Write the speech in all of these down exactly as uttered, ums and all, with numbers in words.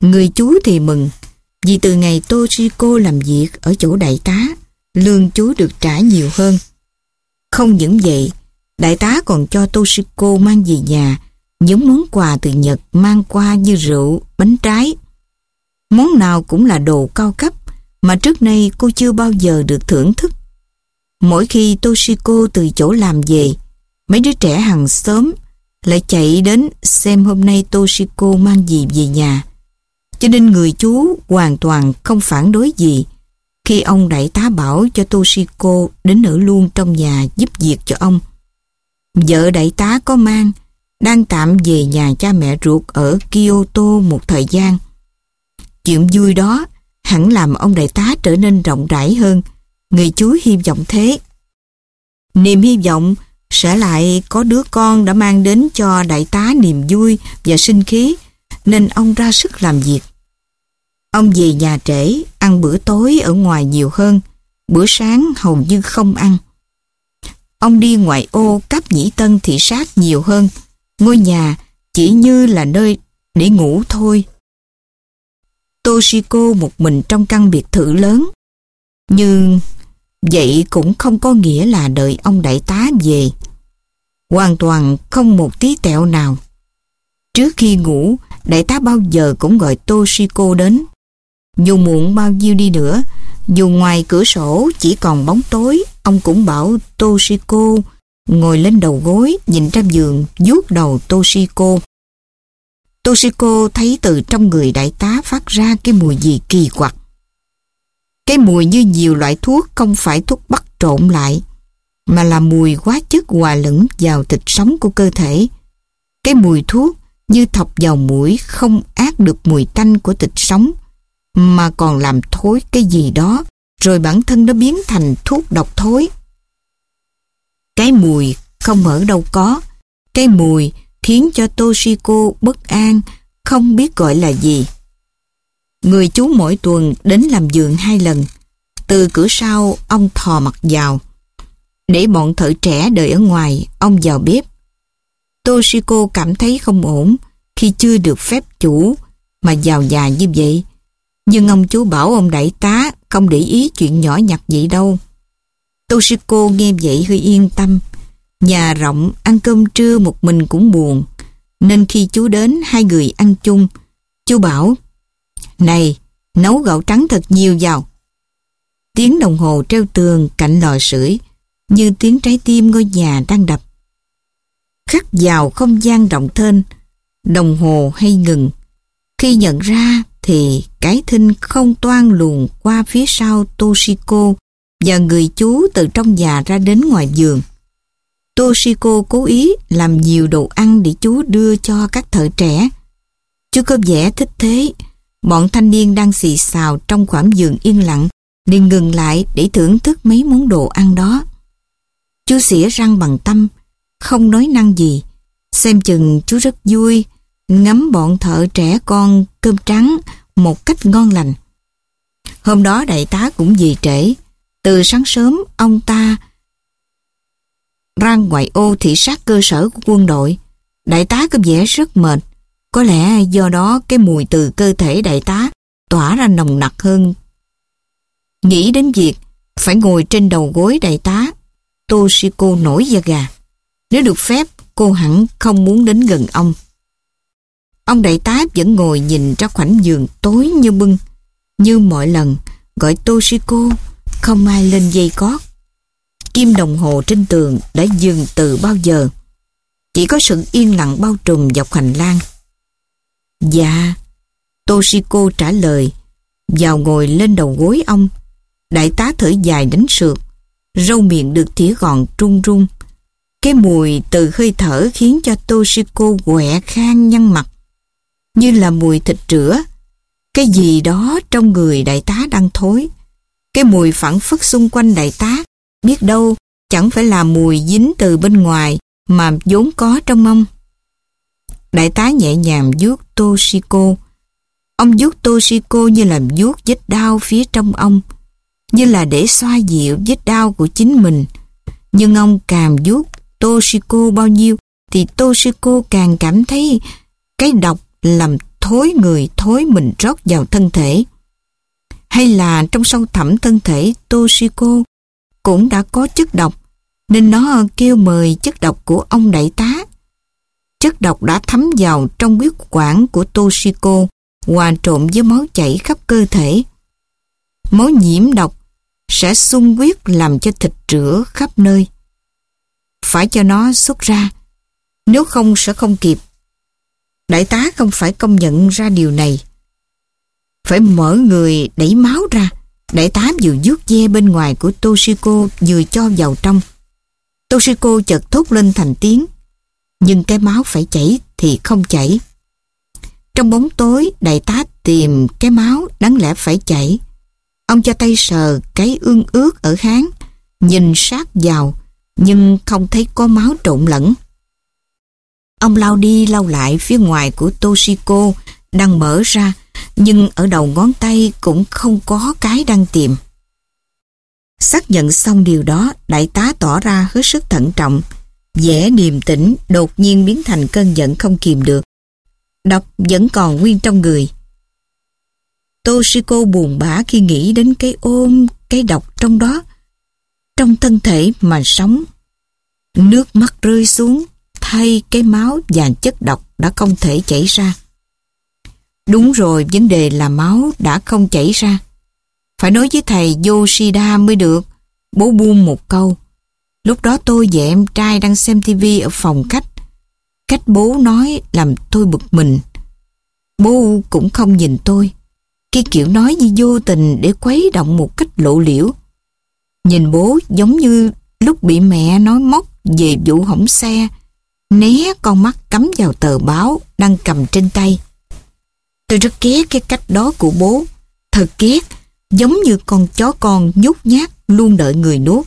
Người chú thì mừng, vì từ ngày Toshiko làm việc ở chỗ đại tá, lương chú được trả nhiều hơn. Không những vậy, đại tá còn cho Toshiko mang về nhà những món quà từ Nhật mang qua như rượu, bánh trái. Món nào cũng là đồ cao cấp mà trước nay cô chưa bao giờ được thưởng thức. Mỗi khi Toshiko từ chỗ làm về, mấy đứa trẻ hàng xóm lại chạy đến xem hôm nay Toshiko mang gì về nhà. Cho nên người chú hoàn toàn không phản đối gì khi ông đại tá bảo cho Toshiko đến ở luôn trong nhà giúp việc cho ông. Vợ đại tá có mang, đang tạm về nhà cha mẹ ruột ở Kyoto một thời gian. Chuyện vui đó hẳn làm ông đại tá trở nên rộng rãi hơn. Người chú hy vọng thế. Niềm hy vọng sẽ lại có đứa con đã mang đến cho đại tá niềm vui và sinh khí, nên ông ra sức làm việc. Ông về nhà trễ, ăn bữa tối ở ngoài nhiều hơn, bữa sáng hầu như không ăn. Ông đi ngoại ô Cáp Nhĩ Tân thị sát nhiều hơn, ngôi nhà chỉ như là nơi để ngủ thôi. Toshiko một mình trong căn biệt thự lớn, nhưng vậy cũng không có nghĩa là đợi ông đại tá về. Hoàn toàn không một tí tẹo nào. Trước khi ngủ, đại tá bao giờ cũng gọi Toshiko đến. Dù muộn bao nhiêu đi nữa, dù ngoài cửa sổ chỉ còn bóng tối, ông cũng bảo Toshiko ngồi lên đầu gối, nhìn ra giường, vuốt đầu Toshiko. Toshiko thấy từ trong người đại tá phát ra cái mùi gì kỳ quặc. Cái mùi như nhiều loại thuốc không phải thuốc bắc trộn lại, mà là mùi hóa chất hòa lẫn vào thịt sống của cơ thể. Cái mùi thuốc như thọc vào mũi không át được mùi tanh của thịt sống, mà còn làm thối cái gì đó, rồi bản thân nó biến thành thuốc độc thối. Cái mùi không ở đâu có. Cái mùi khiến cho Toshiko bất an, không biết gọi là gì. Người chú mỗi tuần đến làm vườn hai lần. Từ cửa sau, ông thò mặt vào. Để bọn thợ trẻ đợi ở ngoài, ông vào bếp. Toshiko cảm thấy không ổn khi chưa được phép chủ mà vào nhà như vậy. Nhưng ông chú bảo ông đại tá không để ý chuyện nhỏ nhặt vậy đâu. Toshiko nghe vậy hơi yên tâm. Nhà rộng, ăn cơm trưa một mình cũng buồn, nên khi chú đến hai người ăn chung. Chú bảo: "Này, nấu gạo trắng thật nhiều vào." Tiếng đồng hồ treo tường cạnh lò sưởi như tiếng trái tim ngôi nhà đang đập. Khắc vào không gian rộng thênh, đồng hồ hay ngừng. Khi nhận ra thì cái thinh không toan luồn qua phía sau Toshiko và người chú từ trong nhà ra đến ngoài vườn. Toshiko cố ý làm nhiều đồ ăn để chú đưa cho các thợ trẻ. Chú có vẻ thích thế. Bọn thanh niên đang xì xào trong khoảng vườn yên lặng liền ngừng lại để thưởng thức mấy món đồ ăn đó. Chú xỉa răng bằng tâm, không nói năng gì. Xem chừng chú rất vui ngắm bọn thợ trẻ con cơm trắng một cách ngon lành. Hôm đó đại tá cũng về trễ. Từ sáng sớm ông ta ra ngoại ô thị sát cơ sở của quân đội. Đại tá có vẻ rất mệt. Có lẽ do đó cái mùi từ cơ thể đại tá tỏa ra nồng nặc hơn. Nghĩ đến việc phải ngồi trên đầu gối đại tá, Toshiko nổi da gà. Nếu được phép, cô hẳn không muốn đến gần ông. Ông đại tá vẫn ngồi nhìn ra khoảnh vườn tối như bưng. Như mọi lần, gọi Toshiko, không ai lên dây cót. Kim đồng hồ trên tường đã dừng từ bao giờ. Chỉ có sự yên lặng bao trùm dọc hành lang. Dạ, Toshiko trả lời, vào ngồi lên đầu gối ông. Đại tá thở dài đánh sượt, râu miệng được tỉa gọn run run. Cái mùi từ hơi thở khiến cho Toshiko quẹ khan nhăn mặt, như là mùi thịt rửa. Cái gì đó trong người đại tá đang thối. Cái mùi phảng phất xung quanh đại tá, biết đâu chẳng phải là mùi dính từ bên ngoài mà vốn có trong ông. Đại tá nhẹ nhàng vuốt Toshiko. Ông vuốt Toshiko như là vuốt vết đau phía trong ông, như là để xoa dịu vết đau của chính mình. Nhưng ông càng vuốt Toshiko bao nhiêu thì Toshiko càng cảm thấy cái độc làm thối người thối mình rót vào thân thể. Hay là trong sâu thẳm thân thể Toshiko cũng đã có chất độc, nên nó kêu mời chất độc của ông đại tá. Chất độc đã thấm vào trong huyết quản của Toshiko, hòa trộn với máu chảy khắp cơ thể. Máu nhiễm độc sẽ xung huyết làm cho thịt rữa khắp nơi. Phải cho nó xuất ra, nếu không sẽ không kịp. Đại tá không phải công nhận ra điều này. Phải mở người đẩy máu ra. Đại tá vừa vuốt ve bên ngoài của Toshiko vừa cho vào trong. Toshiko chợt thốt lên thành tiếng, nhưng cái máu phải chảy thì không chảy. Trong bóng tối, đại tá tìm cái máu đáng lẽ phải chảy. Ông cho tay sờ cái ương ướt ở háng, nhìn sát vào, nhưng không thấy có máu trộn lẫn. Ông lau đi lau lại phía ngoài của Toshiko đang mở ra, nhưng ở đầu ngón tay cũng không có cái đang tìm. Xác nhận xong điều đó, đại tá tỏ ra hết sức thận trọng. Vẻ điềm tĩnh đột nhiên biến thành cơn giận không kìm được. Độc vẫn còn nguyên trong người. Toshiko buồn bã khi nghĩ đến cái ôm, cái độc trong đó, trong thân thể mà sống. Nước mắt rơi xuống, thay cái máu và chất độc đã không thể chảy ra. Đúng rồi, vấn đề là máu đã không chảy ra. Phải nói với thầy Yoshida mới được. Bố buông một câu. Lúc đó tôi và em trai đang xem tivi ở phòng khách. Cách bố nói làm tôi bực mình. Bố cũng không nhìn tôi. Cái kiểu nói như vô tình để khuấy động một cách lộ liễu. Nhìn bố giống như lúc bị mẹ nói móc về vụ hỏng xe, né con mắt cắm vào tờ báo đang cầm trên tay. Tôi rất ghét cái cách đó của bố. Thật ghét, giống như con chó con nhút nhát luôn đợi người nuốt.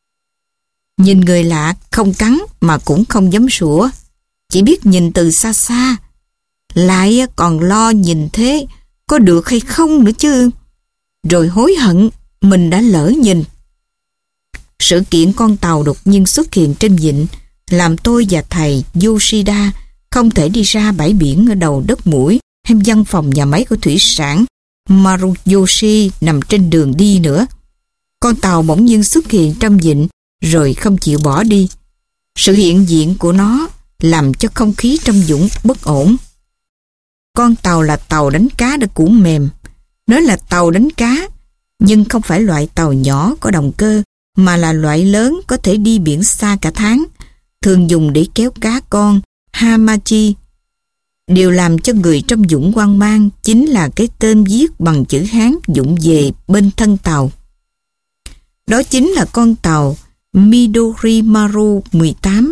Nhìn người lạ không cắn mà cũng không dám sủa, chỉ biết nhìn từ xa xa. Lại còn lo nhìn thế có được hay không nữa chứ. Rồi hối hận mình đã lỡ nhìn. Sự kiện con tàu đột nhiên xuất hiện trên vịnh làm tôi và thầy Yoshida không thể đi ra bãi biển ở đầu đất mũi hay văn phòng nhà máy của thủy sản Maruyoshi nằm trên đường đi nữa. Con tàu bỗng nhiên xuất hiện trong vịnh rồi không chịu bỏ đi. Sự hiện diện của nó làm cho không khí trong vũng bất ổn. Con tàu là tàu đánh cá đã cũ mềm. Nó là tàu đánh cá, nhưng không phải loại tàu nhỏ có động cơ, mà là loại lớn có thể đi biển xa cả tháng, thường dùng để kéo cá con, hamachi. Điều làm cho người trong vũng hoang mang chính là cái tên viết bằng chữ Hán vụng về bên thân tàu. Đó chính là con tàu Midorimaru mười tám.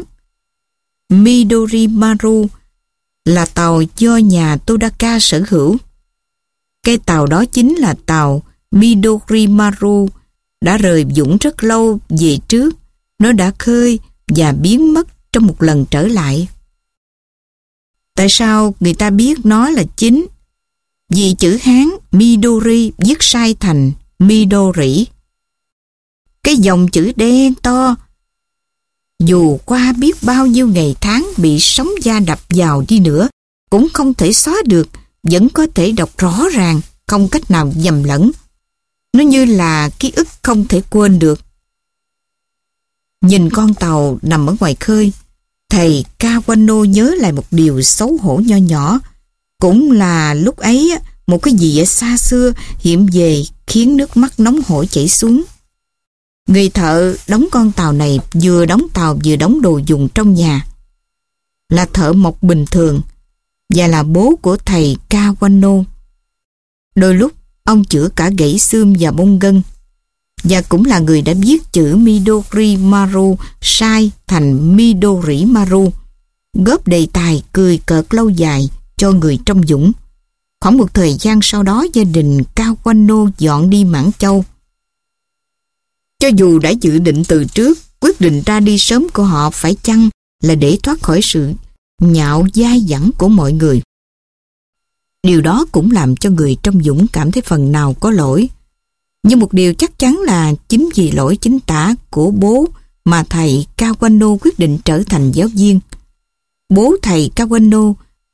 Midorimaru là tàu do nhà Todaka sở hữu. Cái tàu đó chính là tàu Midorimaru đã rời vũng rất lâu về trước. Nó đã khơi và biến mất trong một lần trở lại. Tại sao người ta biết nó là chính? Vì chữ Hán Midori viết sai thành Midori. Cái dòng chữ đen to, dù qua biết bao nhiêu ngày tháng bị sóng da đập vào đi nữa, cũng không thể xóa được, vẫn có thể đọc rõ ràng, không cách nào nhầm lẫn. Nó như là ký ức không thể quên được. Nhìn con tàu nằm ở ngoài khơi, thầy Kawano nhớ lại một điều xấu hổ nho nhỏ. Cũng là lúc ấy một cái gì ở xa xưa hiện về khiến nước mắt nóng hổi chảy xuống. Người thợ đóng con tàu này vừa đóng tàu vừa đóng đồ dùng trong nhà. Là thợ mộc bình thường và là bố của thầy Kawano. Đôi lúc ông chữa cả gãy xương và bong gân, và cũng là người đã viết chữ Midorimaru sai thành Midorimaru, góp đề tài cười cợt lâu dài cho người trong vũng. Khoảng một thời gian sau đó, gia đình Kawano dọn đi Mãn Châu. Cho dù đã dự định từ trước, quyết định ra đi sớm của họ phải chăng là để thoát khỏi sự nhạo dai dẳng của mọi người. Điều đó cũng làm cho người trong vũng cảm thấy phần nào có lỗi. Nhưng một điều chắc chắn là chính vì lỗi chính tả của bố mà thầy Kawano quyết định trở thành giáo viên. Bố thầy Kawano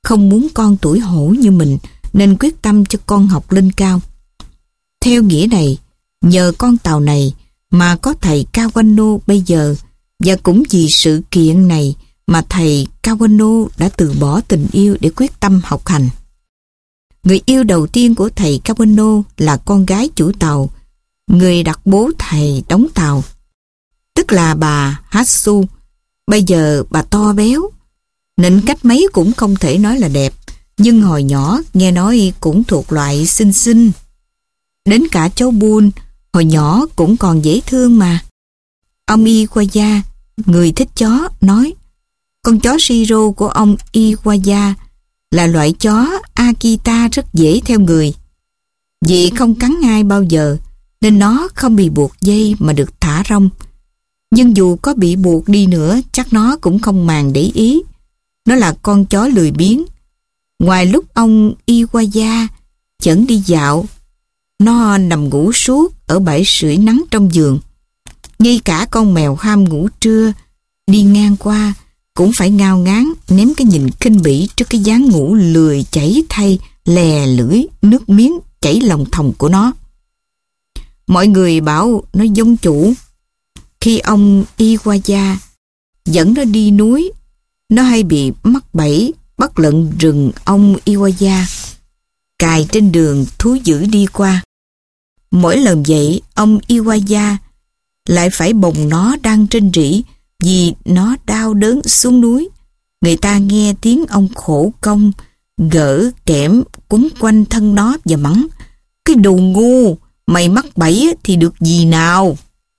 không muốn con tuổi hổ như mình nên quyết tâm cho con học lên cao. Theo nghĩa này, nhờ con tàu này mà có thầy Kawano bây giờ, và cũng vì sự kiện này mà thầy Kawano đã từ bỏ tình yêu để quyết tâm học hành. Người yêu đầu tiên của thầy Kawano là con gái chủ tàu, người đặt bố thầy đóng tàu, tức là bà Hatsu. Bây giờ bà to béo, nịnh cách mấy cũng không thể nói là đẹp, nhưng hồi nhỏ nghe nói cũng thuộc loại xinh xinh. Đến cả cháu Bun hồi nhỏ cũng còn dễ thương mà. Ông Iwaya, người thích chó, nói con chó Shiro của ông Iwaya là loại chó Akita rất dễ theo người. Vì không cắn ai bao giờ nên nó không bị buộc dây mà được thả rông. Nhưng dù có bị buộc đi nữa chắc nó cũng không màng để ý. Nó là con chó lười biếng. Ngoài lúc ông Iwaya dẫn đi dạo, nó nằm ngủ suốt ở bãi sưởi nắng trong giường. Ngay cả con mèo ham ngủ trưa đi ngang qua cũng phải ngao ngán ném cái nhìn khinh bỉ trước cái dáng ngủ lười chảy thay lè lưỡi nước miếng chảy lòng thòng của nó. Mọi người bảo nó giống chủ. Khi ông Iwaya dẫn nó đi núi, nó hay bị mắc bẫy bắt lợn rừng ông Iwaya cài trên đường thú dữ đi qua. Mỗi lần vậy, ông Iwaya lại phải bồng nó đang trên rỉ vì nó đau đớn xuống núi. Người ta nghe tiếng ông khổ công gỡ kẽm quấn quanh thân nó và mắng: cái đồ ngu, mày mắc bẫy thì được gì nào.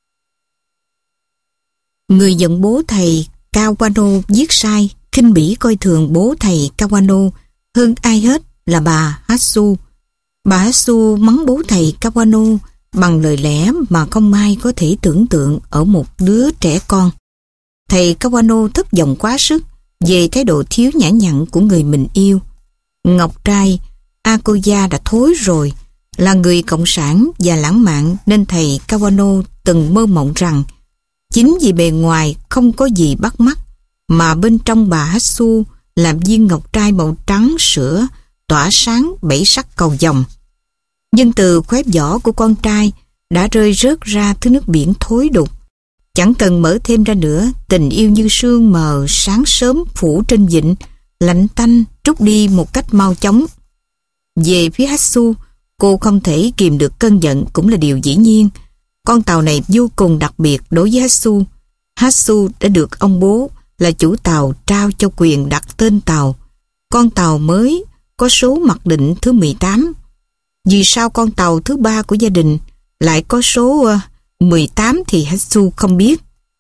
Người giận bố thầy Kawano viết sai, khinh bỉ coi thường bố thầy Kawano hơn ai hết là bà Hatsu. Bà Hatsu mắng bố thầy Kawano bằng lời lẽ mà không ai có thể tưởng tượng ở một đứa trẻ con. Thầy Kawano thất vọng quá sức về thái độ thiếu nhã nhặn của người mình yêu. Ngọc trai Akoya đã thối rồi, là người cộng sản và lãng mạn nên thầy Kawano từng mơ mộng rằng chính vì bề ngoài không có gì bắt mắt mà bên trong bà Hatsu làm viên ngọc trai màu trắng sữa tỏa sáng bảy sắc cầu vồng. Nhưng từ khóe vỏ của con trai đã rơi rớt ra thứ nước biển thối đục. Chẳng cần mở thêm ra nữa, tình yêu như sương mờ sáng sớm phủ trên vịnh, lạnh tanh trút đi một cách mau chóng. Về phía Hatsu, cô không thể kìm được cơn giận cũng là điều dĩ nhiên. Con tàu này vô cùng đặc biệt đối với Hatsu. Hatsu đã được ông bố là chủ tàu trao cho quyền đặt tên tàu. Con tàu mới có số mặc định thứ mười tám. Vì sao con tàu thứ ba của gia đình lại có số uh, mười tám thì Hatsu không biết.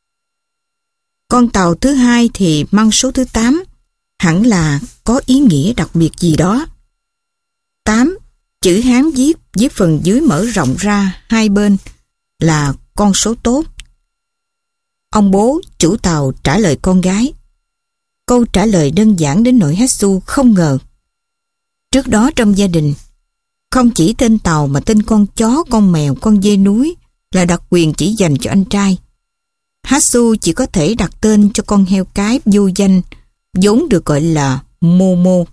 Con tàu thứ hai thì mang số thứ tám, hẳn là có ý nghĩa đặc biệt gì đó. tám, chữ Hán viết với phần dưới mở rộng ra hai bên là con số tốt. Ông bố chủ tàu trả lời con gái. Câu trả lời đơn giản đến nỗi Hatsu không ngờ. Trước đó trong gia đình, không chỉ tên tàu mà tên con chó, con mèo, con dê núi là đặc quyền chỉ dành cho anh trai. Hatsu chỉ có thể đặt tên cho con heo cái vô danh, vốn được gọi là Momo.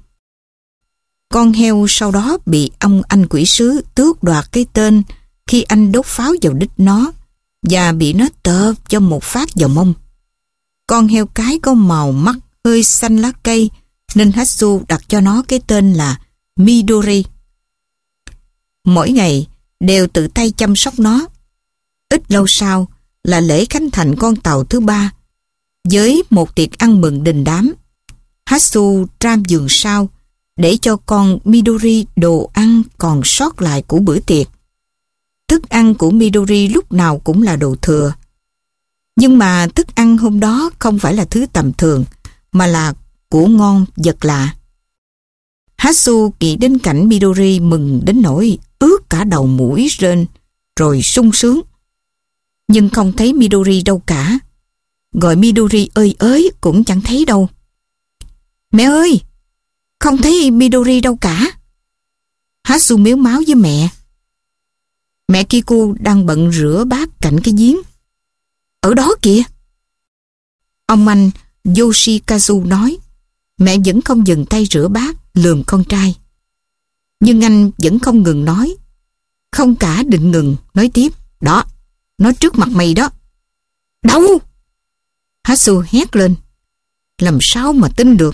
Con heo sau đó bị ông anh quỷ sứ tước đoạt cái tên khi anh đốt pháo vào đít nó và bị nó tợp cho một phát vào mông. Con heo cái có màu mắt hơi xanh lá cây nên Hatsu đặt cho nó cái tên là Midori. Mỗi ngày đều tự tay chăm sóc nó. Ít lâu sau là lễ khánh thành con tàu thứ ba với một tiệc ăn mừng đình đám. Hatsu tram giường sau để cho con Midori đồ ăn còn sót lại của bữa tiệc. Thức ăn của Midori lúc nào cũng là đồ thừa. Nhưng mà thức ăn hôm đó không phải là thứ tầm thường mà là của ngon vật lạ. Hatsu nghĩ đến cảnh Midori mừng đến nỗi ướt cả đầu mũi rên rồi sung sướng. Nhưng không thấy Midori đâu cả. Gọi Midori ơi ới cũng chẳng thấy đâu. Mẹ ơi! Không thấy Midori đâu cả. Hatsu mếu máo với mẹ. Mẹ Kiku đang bận rửa bát cạnh cái giếng. Ở đó kìa. Ông anh Yoshikazu nói. Mẹ vẫn không dừng tay rửa bát, lườm con trai. Nhưng anh vẫn không ngừng nói. Không cả định ngừng, nói tiếp. Đó, nó trước mặt mày đó. Đâu? Hatsu hét lên. Làm sao mà tin được?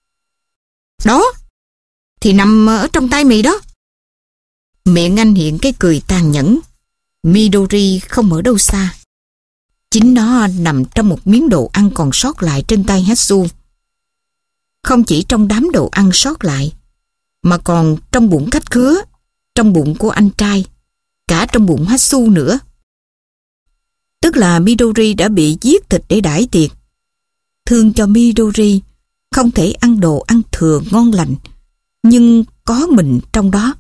Đó, thì nằm ở trong tay mày đó. Miệng anh hiện cái cười tàn nhẫn. Midori không ở đâu xa. Chính nó nằm trong một miếng đồ ăn còn sót lại trên tay Hatsu. Không chỉ trong đám đồ ăn sót lại, mà còn trong bụng khách khứa, trong bụng của anh trai, cả trong bụng Hatsu nữa. Tức là Midori đã bị giết thịt để đãi tiệc. Thương cho Midori, không thể ăn đồ ăn thừa ngon lành, nhưng có mình trong đó.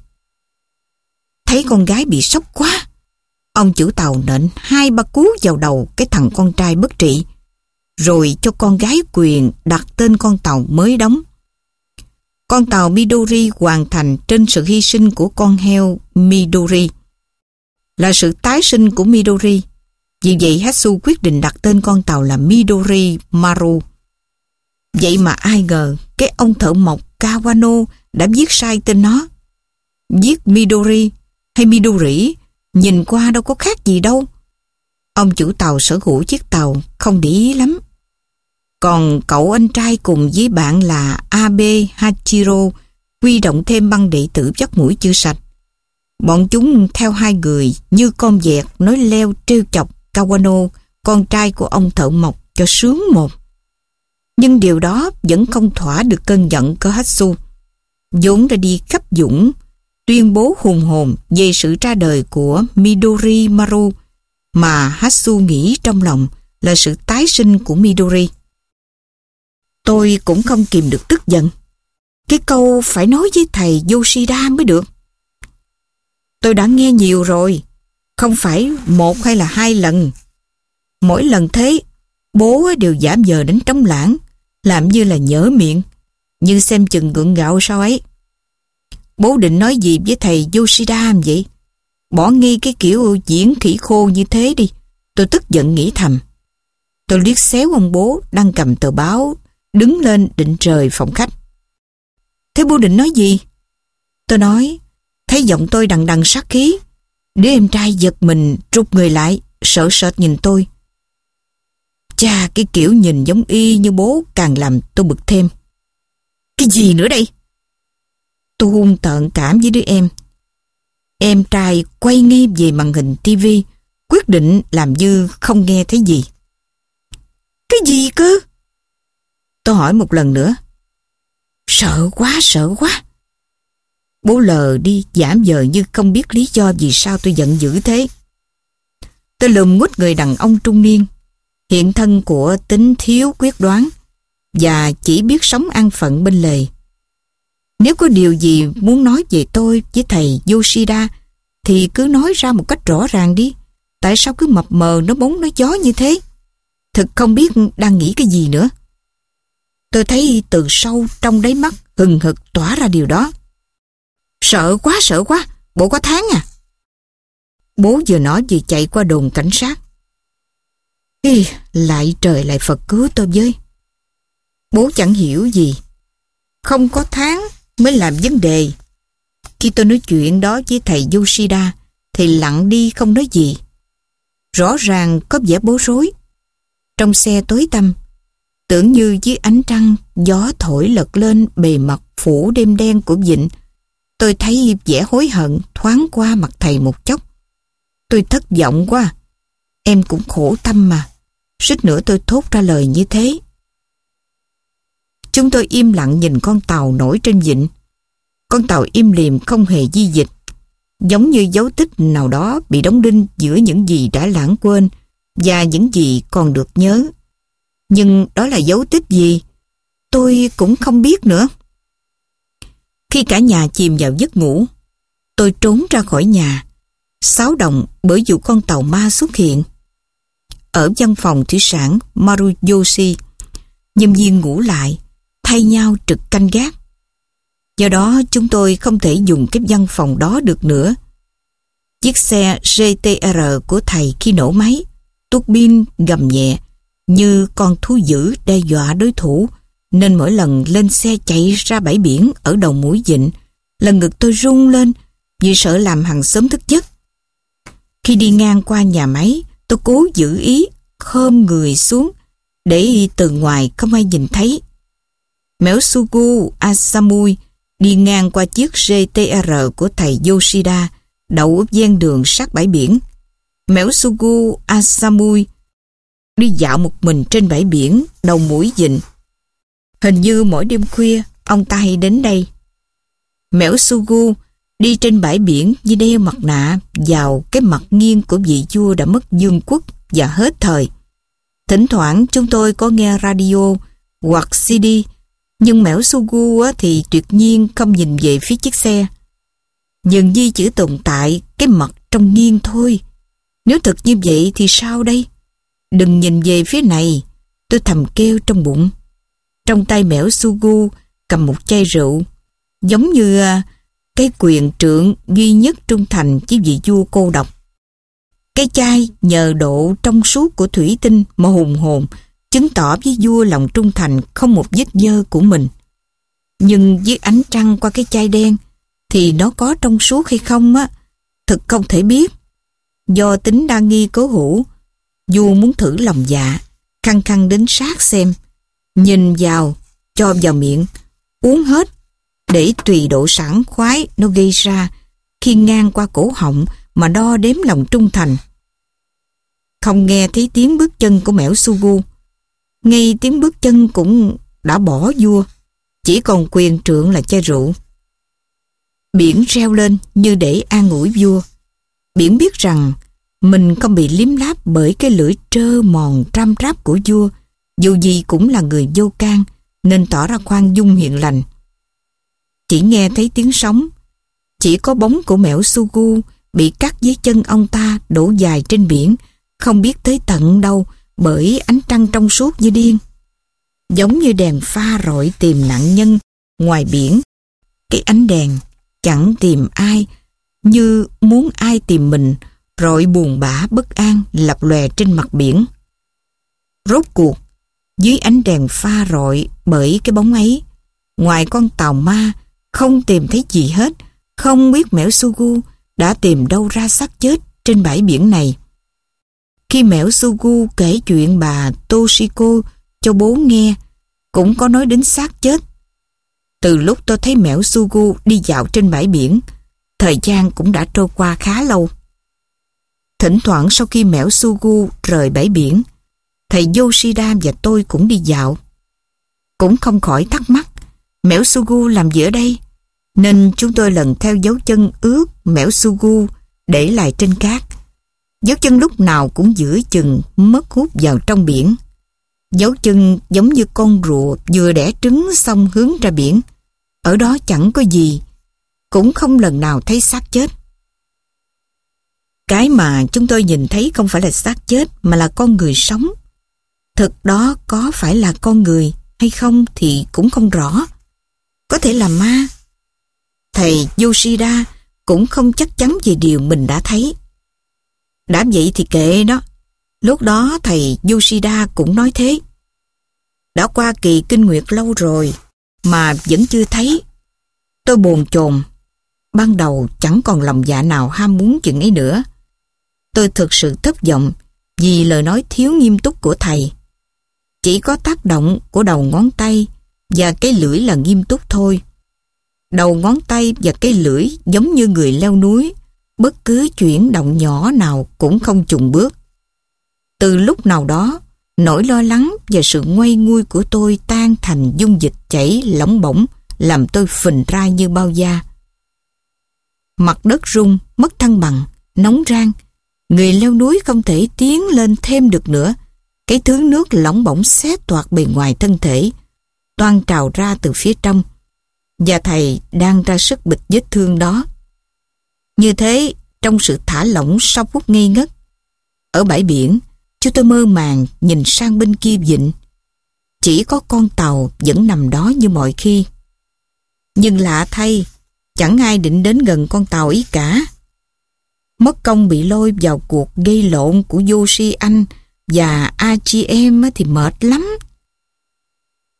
Thấy con gái bị sốc quá, ông chủ tàu nện hai ba cú vào đầu cái thằng con trai bất trị, rồi cho con gái quyền đặt tên con tàu mới đóng. Con tàu Midori hoàn thành trên sự hy sinh của con heo Midori, là sự tái sinh của Midori. Vì vậy Hatsu quyết định đặt tên con tàu là Midori Maru. Vậy mà ai ngờ cái ông thợ mộc Kawano đã viết sai tên nó. Viết Midori hay Midori nhìn qua đâu có khác gì đâu. Ông chủ tàu sở hữu chiếc tàu không để ý lắm. Còn cậu anh trai cùng với bạn là Abe Hachiro huy động thêm băng đệ tử dắt mũi chưa sạch. Bọn chúng theo hai người như con vẹt nói leo trêu chọc Kawano, con trai của ông thợ mộc, cho sướng một. Nhưng điều đó vẫn không thỏa được cơn giận của Hatsu, vốn đã đi khắp dũng tuyên bố hùng hồn về sự ra đời của Midori Maru, mà Hatsu nghĩ trong lòng là sự tái sinh của Midori. Tôi cũng không kìm được tức giận. Cái câu phải nói với thầy Yoshida mới được. Tôi đã nghe nhiều rồi, không phải một hay là hai lần. Mỗi lần thế, bố đều giảm giờ đến trống lãng, làm như là nhỡ miệng, như xem chừng gượng gạo sao ấy. Bố định nói gì với thầy Yoshida vậy? Bỏ ngay cái kiểu diễn khỉ khô như thế đi. Tôi tức giận nghĩ thầm. Tôi liếc xéo ông bố đang cầm tờ báo, đứng lên định rời phòng khách. Thế bố định nói gì? Tôi nói, thấy giọng tôi đằng đằng sát khí. Đứa em trai giật mình rụt người lại, sợ sệt nhìn tôi. Chà, cái kiểu nhìn giống y như bố càng làm tôi bực thêm. Cái gì nữa đây? Tôi hung tợn cảm với đứa em. Em trai quay ngay về màn hình tivi, quyết định làm như không nghe thấy gì. Cái gì cơ? Tôi hỏi một lần nữa. Sợ quá, sợ quá. Bố lờ đi, giảm giờ như không biết lý do vì sao tôi giận dữ thế. Tôi lườm nguếch người đàn ông trung niên, hiện thân của tính thiếu quyết đoán và chỉ biết sống an phận bên lề. Nếu có điều gì muốn nói về tôi với thầy Yoshida thì cứ nói ra một cách rõ ràng đi. Tại sao cứ mập mờ nói bóng nói gió như thế? Thực không biết đang nghĩ cái gì nữa. Tôi thấy từ sâu trong đáy mắt hừng hực tỏa ra điều đó. Sợ quá, sợ quá, bộ có tháng à? Bố vừa nói vừa chạy qua đồn cảnh sát. Ê, lại trời lại Phật cứu tôi với. Bố chẳng hiểu gì. Không có tháng mới làm vấn đề. Khi tôi nói chuyện đó với thầy Yoshida thì lặng đi không nói gì. Rõ ràng có vẻ bối rối. Trong xe tối tăm, tưởng như dưới ánh trăng, gió thổi lật lên bề mặt phủ đêm đen của vịnh. Tôi thấy vẻ hối hận thoáng qua mặt thầy một chốc. Tôi thất vọng quá. Em cũng khổ tâm mà. Suýt nữa tôi thốt ra lời như thế. Chúng tôi im lặng nhìn con tàu nổi trên vịnh. Con tàu im lìm không hề di dịch, giống như dấu tích nào đó bị đóng đinh giữa những gì đã lãng quên và những gì còn được nhớ. Nhưng đó là dấu tích gì? Tôi cũng không biết nữa. Khi cả nhà chìm vào giấc ngủ, tôi trốn ra khỏi nhà, xáo động bởi vụ con tàu ma xuất hiện. Ở văn phòng thủy sản Maruyoshi, nhân viên ngủ lại, thay nhau trực canh gác. Do đó chúng tôi không thể dùng cái văn phòng đó được nữa. Chiếc xe giê tê rờ của thầy khi nổ máy, tuốt pin gầm nhẹ như con thú dữ đe dọa đối thủ nên mỗi lần lên xe chạy ra bãi biển ở đầu mũi vịnh, lần ngực tôi rung lên vì sợ làm hàng xóm thức giấc. Khi đi ngang qua nhà máy, tôi cố giữ ý khom người xuống để từ ngoài không ai nhìn thấy. Mẽosugu Asamui đi ngang qua chiếc giê tê rờ của thầy Yoshida đậu ở ven đường sát bãi biển. Mẽosugu Asamui đi dạo một mình trên bãi biển đầu mũi vịnh. Hình như mỗi đêm khuya ông ta hay đến đây. Mẽosugu đi trên bãi biển như đeo mặt nạ vào cái mặt nghiêng của vị vua đã mất vương quốc và hết thời. Thỉnh thoảng chúng tôi có nghe radio hoặc xê đê, nhưng Mẽosugu thì tuyệt nhiên không nhìn về phía chiếc xe. Dường như chỉ tồn tại cái mặt trong nghiêng thôi. Nếu thật như vậy thì sao đây? Đừng nhìn về phía này, tôi thầm kêu trong bụng. Trong tay Mẽosugu cầm một chai rượu, giống như cái quyền trượng duy nhất trung thành với vị vua cô độc. Cái chai nhờ độ trong suốt của thủy tinh mà hùng hồn chứng tỏ với vua lòng trung thành không một vết dơ của mình. Nhưng với ánh trăng qua cái chai đen thì nó có trong suốt hay không á, thực không thể biết. Do tính đa nghi cố hữu, vua muốn thử lòng dạ, khăng khăng đến sát xem, nhìn vào, cho vào miệng, uống hết, để tùy độ sảng khoái nó gây ra khi ngang qua cổ họng mà đo đếm lòng trung thành. Không nghe thấy tiếng bước chân của Mẽosugu, ngay tiếng bước chân cũng đã bỏ vua, chỉ còn quyền trượng là chai rượu. Biển reo lên như để an ủi vua. Biển biết rằng mình không bị liếm láp bởi cái lưỡi trơ mòn tram tráp của vua, dù gì cũng là người vô can nên tỏ ra khoan dung hiền lành. Chỉ nghe thấy tiếng sóng, chỉ có bóng của Mẽosugu bị cắt dưới chân ông ta đổ dài trên biển, không biết tới tận đâu bởi ánh trăng trong suốt như điên. Giống như đèn pha rọi tìm nạn nhân ngoài biển, cái ánh đèn chẳng tìm ai, như muốn ai tìm mình, rọi buồn bã bất an lập lòe trên mặt biển. Rốt cuộc, dưới ánh đèn pha rọi bởi cái bóng ấy, ngoài con tàu ma không tìm thấy gì hết, không biết Mẽosugu đã tìm đâu ra xác chết trên bãi biển này. Khi Mẽosugu kể chuyện bà Toshiko cho bố nghe, cũng có nói đến xác chết. Từ lúc tôi thấy Mẽosugu đi dạo trên bãi biển, thời gian cũng đã trôi qua khá lâu. Thỉnh thoảng sau khi Mẽosugu rời bãi biển, thầy Yoshida và tôi cũng đi dạo. Cũng không khỏi thắc mắc Mẽosugu làm gì ở đây, nên chúng tôi lần theo dấu chân ướt Mẽosugu để lại trên cát. Dấu chân lúc nào cũng giữa chừng mất hút vào trong biển. Dấu chân giống như con rùa vừa đẻ trứng xong hướng ra biển. Ở đó chẳng có gì, cũng không lần nào thấy xác chết. Cái mà chúng tôi nhìn thấy không phải là xác chết mà là con người sống. Thực đó có phải là con người hay không thì cũng không rõ. Có thể là ma. Thầy Yoshida cũng không chắc chắn về điều mình đã thấy. Đã vậy thì kệ đó. Lúc đó thầy Yoshida cũng nói thế. Đã qua kỳ kinh nguyệt lâu rồi mà vẫn chưa thấy. Tôi bồn chồn. Ban đầu chẳng còn lòng dạ nào ham muốn chuyện ấy nữa. Tôi thực sự thất vọng vì lời nói thiếu nghiêm túc của thầy. Chỉ có tác động của đầu ngón tay và cái lưỡi là nghiêm túc thôi. Đầu ngón tay và cái lưỡi giống như người leo núi, bất cứ chuyển động nhỏ nào cũng không chùng bước. Từ lúc nào đó, nỗi lo lắng và sự nguây nguôi của tôi tan thành dung dịch chảy lỏng bổng, làm tôi phình ra như bao da. Mặt đất rung, mất thăng bằng, nóng rang. Người leo núi không thể tiến lên thêm được nữa. Cái thứ nước lỏng bổng xé toạc bề ngoài thân thể, toan trào ra từ phía trong. Và thầy đang ra sức bịt vết thương đó. Như thế, trong sự thả lỏng sau phút ngây ngất, ở bãi biển, chúng tôi mơ màng nhìn sang bên kia vịnh. Chỉ có con tàu vẫn nằm đó như mọi khi. Nhưng lạ thay, chẳng ai định đến gần con tàu ấy cả. Mất công bị lôi vào cuộc gây lộn của Yoshi anh và a giê em thì mệt lắm.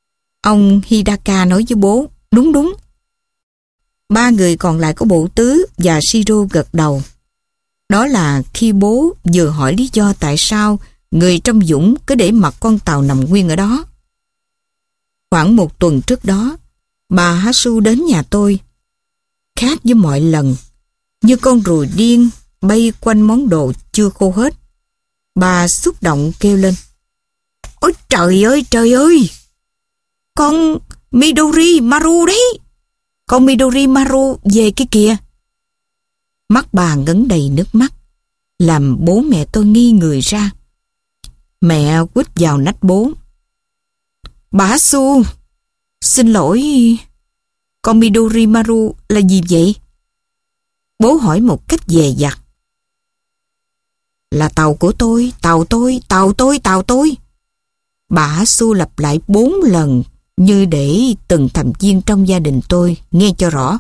Ông Hidaka nói với bố, đúng đúng. Ba người còn lại của bộ tứ và Shiro gật đầu. Đó là khi bố vừa hỏi lý do tại sao người trong dũng cứ để mặc con tàu nằm nguyên ở đó. Khoảng một tuần trước đó, bà Hasu đến nhà tôi. Khác với mọi lần, như con ruồi điên bay quanh món đồ chưa khô hết. Bà xúc động kêu lên. Ôi trời ơi trời ơi! Con Midori Maru đấy! Con Midori Maru về kia kìa! Mắt bà ngấn đầy nước mắt, làm bố mẹ tôi nghi người ra. Mẹ quýt vào nách bố. Bà Hasu, xin lỗi, con Midori Maru là gì vậy? Bố hỏi một cách dè dặt. Là tàu của tôi, tàu tôi, tàu tôi, tàu tôi. Bà Hasu lặp lại bốn lần như để từng thành viên trong gia đình tôi nghe cho rõ.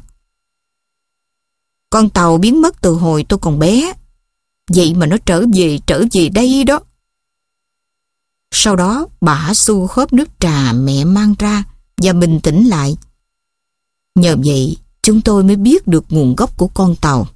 Con tàu biến mất từ hồi tôi còn bé. Vậy mà nó trở về, trở về đây đó. Sau đó bà Hasu khóp nước trà mẹ mang ra và bình tĩnh lại. Nhờ vậy chúng tôi mới biết được nguồn gốc của con tàu.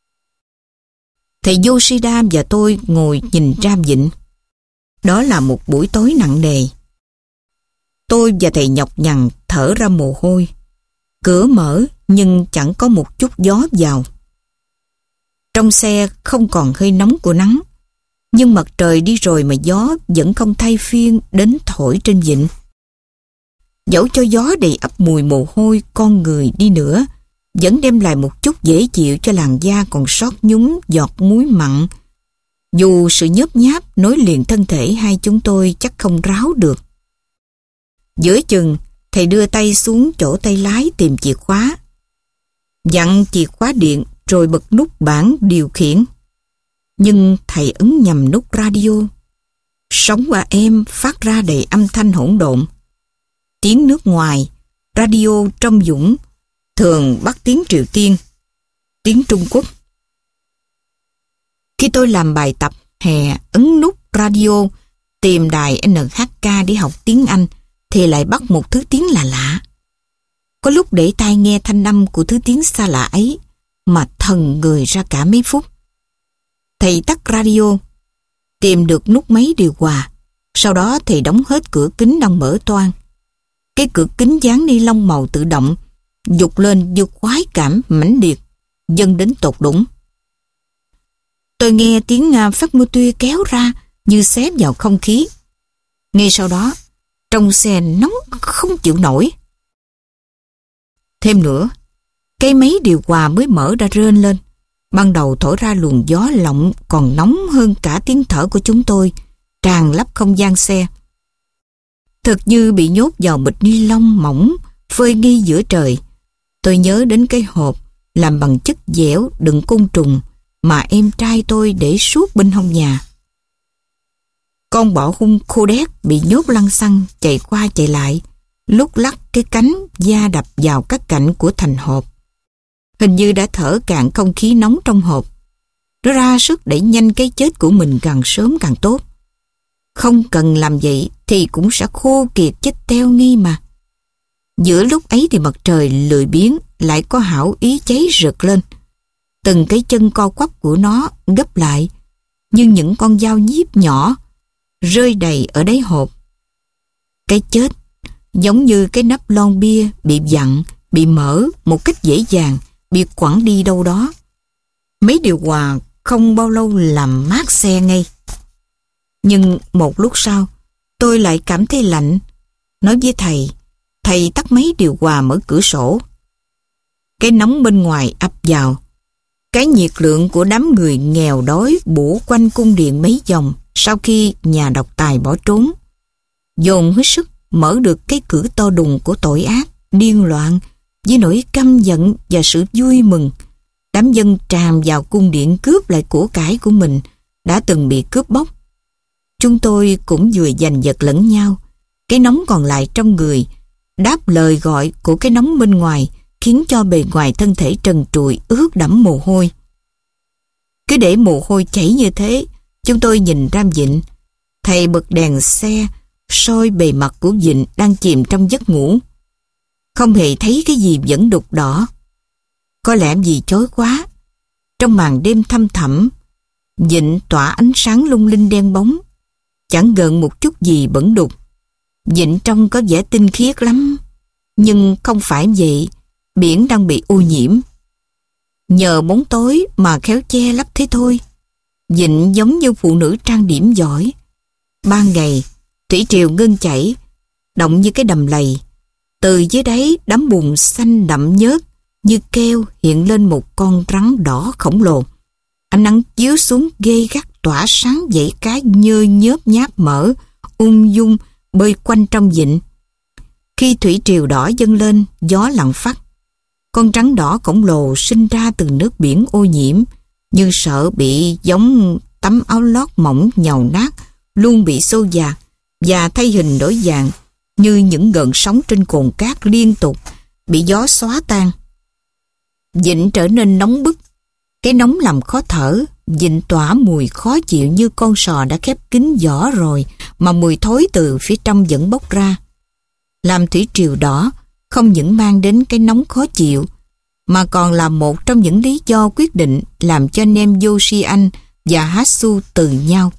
Thầy Yoshida và tôi ngồi nhìn ra vịnh. Đó là một buổi tối nặng nề. Tôi và thầy nhọc nhằn thở ra mồ hôi. Cửa mở nhưng chẳng có một chút gió vào. Trong xe không còn hơi nóng của nắng, nhưng mặt trời đi rồi mà gió vẫn không thay phiên đến thổi trên vịnh. Dẫu cho gió đầy ắp mùi mồ hôi con người đi nữa, vẫn đem lại một chút dễ chịu cho làn da còn sót nhúng giọt muối mặn. Dù sự nhớp nháp nối liền thân thể hai chúng tôi chắc không ráo được. Giữa chừng, thầy đưa tay xuống chỗ tay lái tìm chìa khóa. Dặn chìa khóa điện rồi bật nút bảng điều khiển. Nhưng thầy ấn nhầm nút radio. Sóng a em phát ra đầy âm thanh hỗn độn. Tiếng nước ngoài, radio trong dũng thường bắt tiếng Triều Tiên, tiếng Trung Quốc. Khi tôi làm bài tập hè ấn nút radio tìm đài en hát ca để học tiếng Anh thì lại bắt một thứ tiếng lạ lạ. Có lúc để tai nghe thanh âm của thứ tiếng xa lạ ấy mà thần người ra cả mấy phút. Thầy tắt radio, tìm được nút máy điều hòa, sau đó thầy đóng hết cửa kính đang mở toang. Cái cửa kính dán ni lông màu tự động dục lên như khoái cảm mãnh liệt dâng đến tột đỉnh. Tôi nghe tiếng phát mưa tuya kéo ra như xé vào không khí. Ngay sau đó, trong xe nóng không chịu nổi. Thêm nữa, cái máy điều hòa mới mở đã rên lên. Ban đầu thổi ra luồng gió lộng còn nóng hơn cả tiếng thở của chúng tôi, tràn lấp không gian xe. Thật như bị nhốt vào bịch ni lông mỏng, phơi nghi giữa trời. Tôi nhớ đến cái hộp làm bằng chất dẻo đựng côn trùng mà em trai tôi để suốt bên hông nhà. Con bọ hung khô đét bị nhốt lăng xăng chạy qua chạy lại, lúc lắc cái cánh da đập vào các cạnh của thành hộp. Hình như đã thở cạn không khí nóng trong hộp. Nó ra sức đẩy nhanh cái chết của mình càng sớm càng tốt. Không cần làm vậy thì cũng sẽ khô kiệt chết teo nghi mà. Giữa lúc ấy thì mặt trời lười biếng lại có hảo ý cháy rực lên. Từng cái chân co quắp của nó gấp lại như những con dao nhíp nhỏ rơi đầy ở đáy hộp. Cái chết giống như cái nắp lon bia bị vặn, bị mở một cách dễ dàng, bị quẳng đi đâu đó. Máy điều hòa không bao lâu làm mát xe ngay. Nhưng một lúc sau, tôi lại cảm thấy lạnh. Nói với thầy, thầy tắt máy điều hòa mở cửa sổ. Cái nóng bên ngoài ập vào. Cái nhiệt lượng của đám người nghèo đói bủa quanh cung điện mấy vòng sau khi nhà độc tài bỏ trốn. Dồn hết sức mở được cái cửa to đùng của tội ác, điên loạn, với nỗi căm giận và sự vui mừng. Đám dân tràn vào cung điện cướp lại của cải của mình đã từng bị cướp bóc. Chúng tôi cũng vừa giành giật lẫn nhau. Cái nóng còn lại trong người đáp lời gọi của cái nóng bên ngoài, khiến cho bề ngoài thân thể trần trụi ướt đẫm mồ hôi. Cứ để mồ hôi chảy như thế, chúng tôi nhìn ra vịnh. Thầy bật đèn xe, soi bề mặt của vịnh đang chìm trong giấc ngủ. Không hề thấy cái gì vẫn đục đỏ. Có lẽ vì chói quá. Trong màn đêm thăm thẳm, vịnh tỏa ánh sáng lung linh đen bóng, chẳng gợn một chút gì bẩn đục. Vịnh trông có vẻ tinh khiết lắm, nhưng không phải vậy, biển đang bị ô nhiễm. Nhờ bóng tối mà khéo che lấp thế thôi. Vịnh giống như phụ nữ trang điểm giỏi. Ban ngày, thủy triều ngưng chảy, động như cái đầm lầy. Từ dưới đáy đám bùn xanh đậm nhớt như keo hiện lên một con rắn đỏ khổng lồ. Ánh nắng chiếu xuống ghê gắt tỏa sáng dãy cá nhơ nhớp nháp mỡ, ung dung bơi quanh trong vịnh. Khi thủy triều đỏ dâng lên, gió lặng phắt. Con rắn đỏ khổng lồ sinh ra từ nước biển ô nhiễm, nhưng sợ bị giống tấm áo lót mỏng nhàu nát, luôn bị xô dạt và thay hình đổi dạng như những gợn sóng trên cồn cát liên tục bị gió xóa tan. Vịnh trở nên nóng bức. Cái nóng làm khó thở. Vịnh tỏa mùi khó chịu như con sò đã khép kín vỏ rồi mà mùi thối từ phía trong vẫn bốc ra. Làm thủy triều đỏ không những mang đến cái nóng khó chịu mà còn là một trong những lý do quyết định làm cho anh em Josian và Hatsu từ nhau.